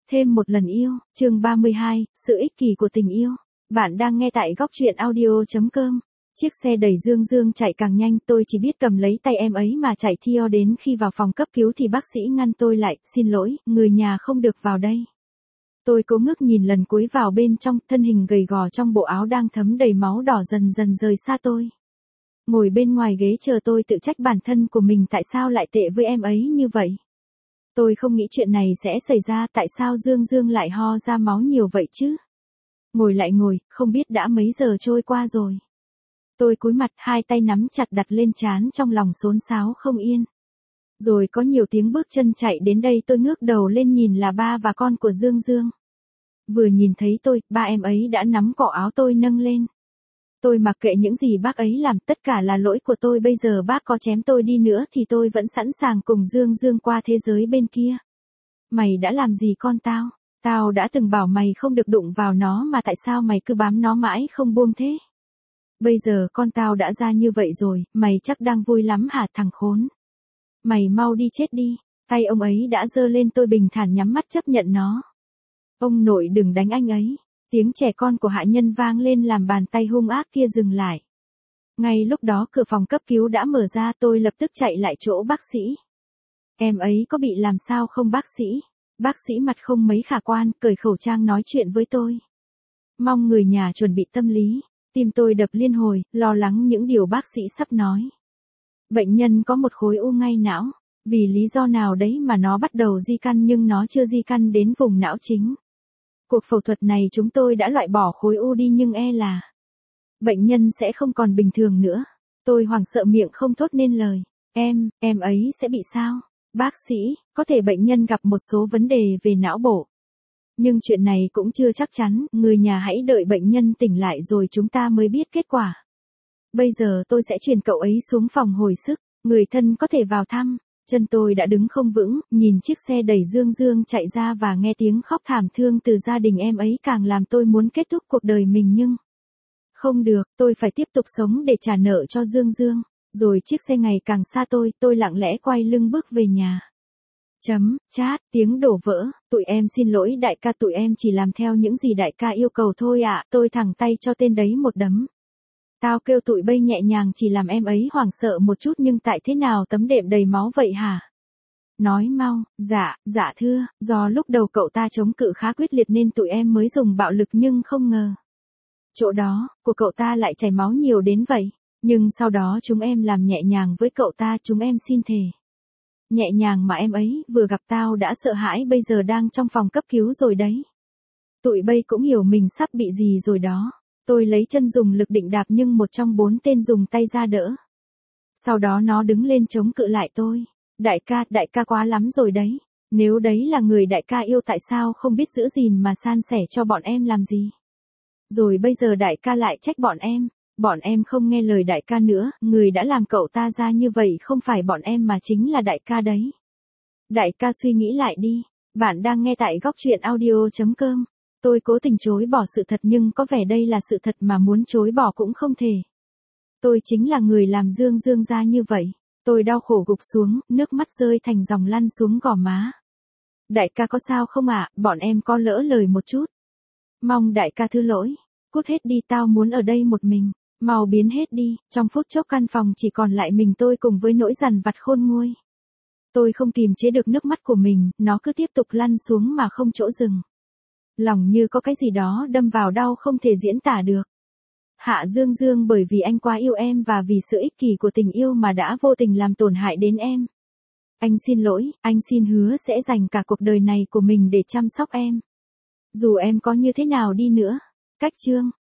Thêm một lần yêu, chương 32, sự ích kỷ của tình yêu. Bạn đang nghe tại góc truyện audio.com. Chiếc xe đẩy Dương Dương chạy càng nhanh, tôi chỉ biết cầm lấy tay em ấy mà chạy theo đến khi vào phòng cấp cứu thì bác sĩ ngăn tôi lại, xin lỗi, người nhà không được vào đây. Tôi cố ngước nhìn lần cuối vào bên trong, thân hình gầy gò trong bộ áo đang thấm đầy máu đỏ dần dần rời xa tôi. Ngồi bên ngoài ghế chờ tôi tự trách bản thân của mình tại sao lại tệ với em ấy như vậy. Tôi không nghĩ chuyện này sẽ xảy ra, tại sao Dương Dương lại ho ra máu nhiều vậy chứ? Ngồi lại ngồi, không biết đã mấy giờ trôi qua rồi. Tôi cúi mặt, hai tay nắm chặt đặt lên trán, trong lòng xốn xáo không yên. Rồi có nhiều tiếng bước chân chạy đến đây, tôi ngước đầu lên nhìn là ba và con của Dương Dương. Vừa nhìn thấy tôi, ba em ấy đã nắm cổ áo tôi nâng lên. Tôi mặc kệ những gì bác ấy làm, tất cả là lỗi của tôi, bây giờ bác có chém tôi đi nữa thì tôi vẫn sẵn sàng cùng Dương Dương qua thế giới bên kia. Mày đã làm gì con tao? Tao đã từng bảo mày không được đụng vào nó mà tại sao mày cứ bám nó mãi không buông thế? Bây giờ con tao đã ra như vậy rồi, mày chắc đang vui lắm hả thằng khốn? Mày mau đi chết đi. Tay ông ấy đã giơ lên, tôi bình thản nhắm mắt chấp nhận nó. Ông nội đừng đánh anh ấy. Tiếng trẻ con của hạ nhân vang lên làm bàn tay hung ác kia dừng lại. Ngay lúc đó cửa phòng cấp cứu đã mở ra, tôi lập tức chạy lại chỗ bác sĩ. Em ấy có bị làm sao không bác sĩ? Bác sĩ mặt không mấy khả quan, cởi khẩu trang nói chuyện với tôi. Mong người nhà chuẩn bị tâm lý. Tim tôi đập liên hồi, lo lắng những điều bác sĩ sắp nói. Bệnh nhân có một khối u ngay não. Vì lý do nào đấy mà nó bắt đầu di căn nhưng nó chưa di căn đến vùng não chính. Cuộc phẫu thuật này chúng tôi đã loại bỏ khối u đi nhưng e là bệnh nhân sẽ không còn bình thường nữa. Tôi hoảng sợ miệng không thốt nên lời. Em ấy sẽ bị sao? Bác sĩ, có thể bệnh nhân gặp một số vấn đề về não bộ. Nhưng chuyện này cũng chưa chắc chắn, người nhà hãy đợi bệnh nhân tỉnh lại rồi chúng ta mới biết kết quả. Bây giờ tôi sẽ chuyển cậu ấy xuống phòng hồi sức, người thân có thể vào thăm. Chân tôi đã đứng không vững, nhìn chiếc xe đẩy Dương Dương chạy ra và nghe tiếng khóc thảm thương từ gia đình em ấy càng làm tôi muốn kết thúc cuộc đời mình nhưng không được, tôi phải tiếp tục sống để trả nợ cho Dương Dương. Rồi chiếc xe ngày càng xa tôi lặng lẽ quay lưng bước về nhà. Chat, tiếng đổ vỡ, tụi em xin lỗi đại ca, tụi em chỉ làm theo những gì đại ca yêu cầu thôi ạ. Tôi thẳng tay cho tên đấy một đấm. Tao kêu tụi bay nhẹ nhàng chỉ làm em ấy hoảng sợ một chút nhưng tại thế nào tấm đệm đầy máu vậy hả? Nói mau, dạ thưa, do lúc đầu cậu ta chống cự khá quyết liệt nên tụi em mới dùng bạo lực nhưng không ngờ. Chỗ đó, của cậu ta lại chảy máu nhiều đến vậy. Nhưng sau đó chúng em làm nhẹ nhàng với cậu ta, chúng em xin thề. Nhẹ nhàng mà em ấy vừa gặp tao đã sợ hãi, bây giờ đang trong phòng cấp cứu rồi đấy. Tụi bay cũng hiểu mình sắp bị gì rồi đó. Tôi lấy chân dùng lực định đạp nhưng một trong 4 tên dùng tay ra đỡ. Sau đó nó đứng lên chống cự lại tôi. Đại ca quá lắm rồi đấy. Nếu đấy là người đại ca yêu tại sao không biết giữ gìn mà san sẻ cho bọn em làm gì? Rồi bây giờ đại ca lại trách bọn em. Bọn em không nghe lời đại ca nữa, người đã làm cậu ta ra như vậy không phải bọn em mà chính là đại ca đấy. Đại ca suy nghĩ lại đi. Bạn đang nghe tại góc truyện audio.com. Tôi cố tình chối bỏ sự thật nhưng có vẻ đây là sự thật mà muốn chối bỏ cũng không thể. Tôi chính là người làm Dương Dương ra như vậy. Tôi đau khổ gục xuống, nước mắt rơi thành dòng lăn xuống gò má. Đại ca có sao không ạ? Bọn em có lỡ lời một chút. Mong đại ca thứ lỗi. Cút hết đi, tao muốn ở đây một mình. Mau biến hết đi. Trong phút chốc căn phòng chỉ còn lại mình tôi cùng với nỗi dằn vặt khôn nguôi. Tôi không kìm chế được nước mắt của mình, nó cứ tiếp tục lăn xuống mà không chỗ dừng. Lòng như có cái gì đó đâm vào, đau không thể diễn tả được. Hạ Dương Dương, bởi vì anh quá yêu em và vì sự ích kỷ của tình yêu mà đã vô tình làm tổn hại đến em. Anh xin lỗi, anh xin hứa sẽ dành cả cuộc đời này của mình để chăm sóc em. Dù em có như thế nào đi nữa. Cách chương.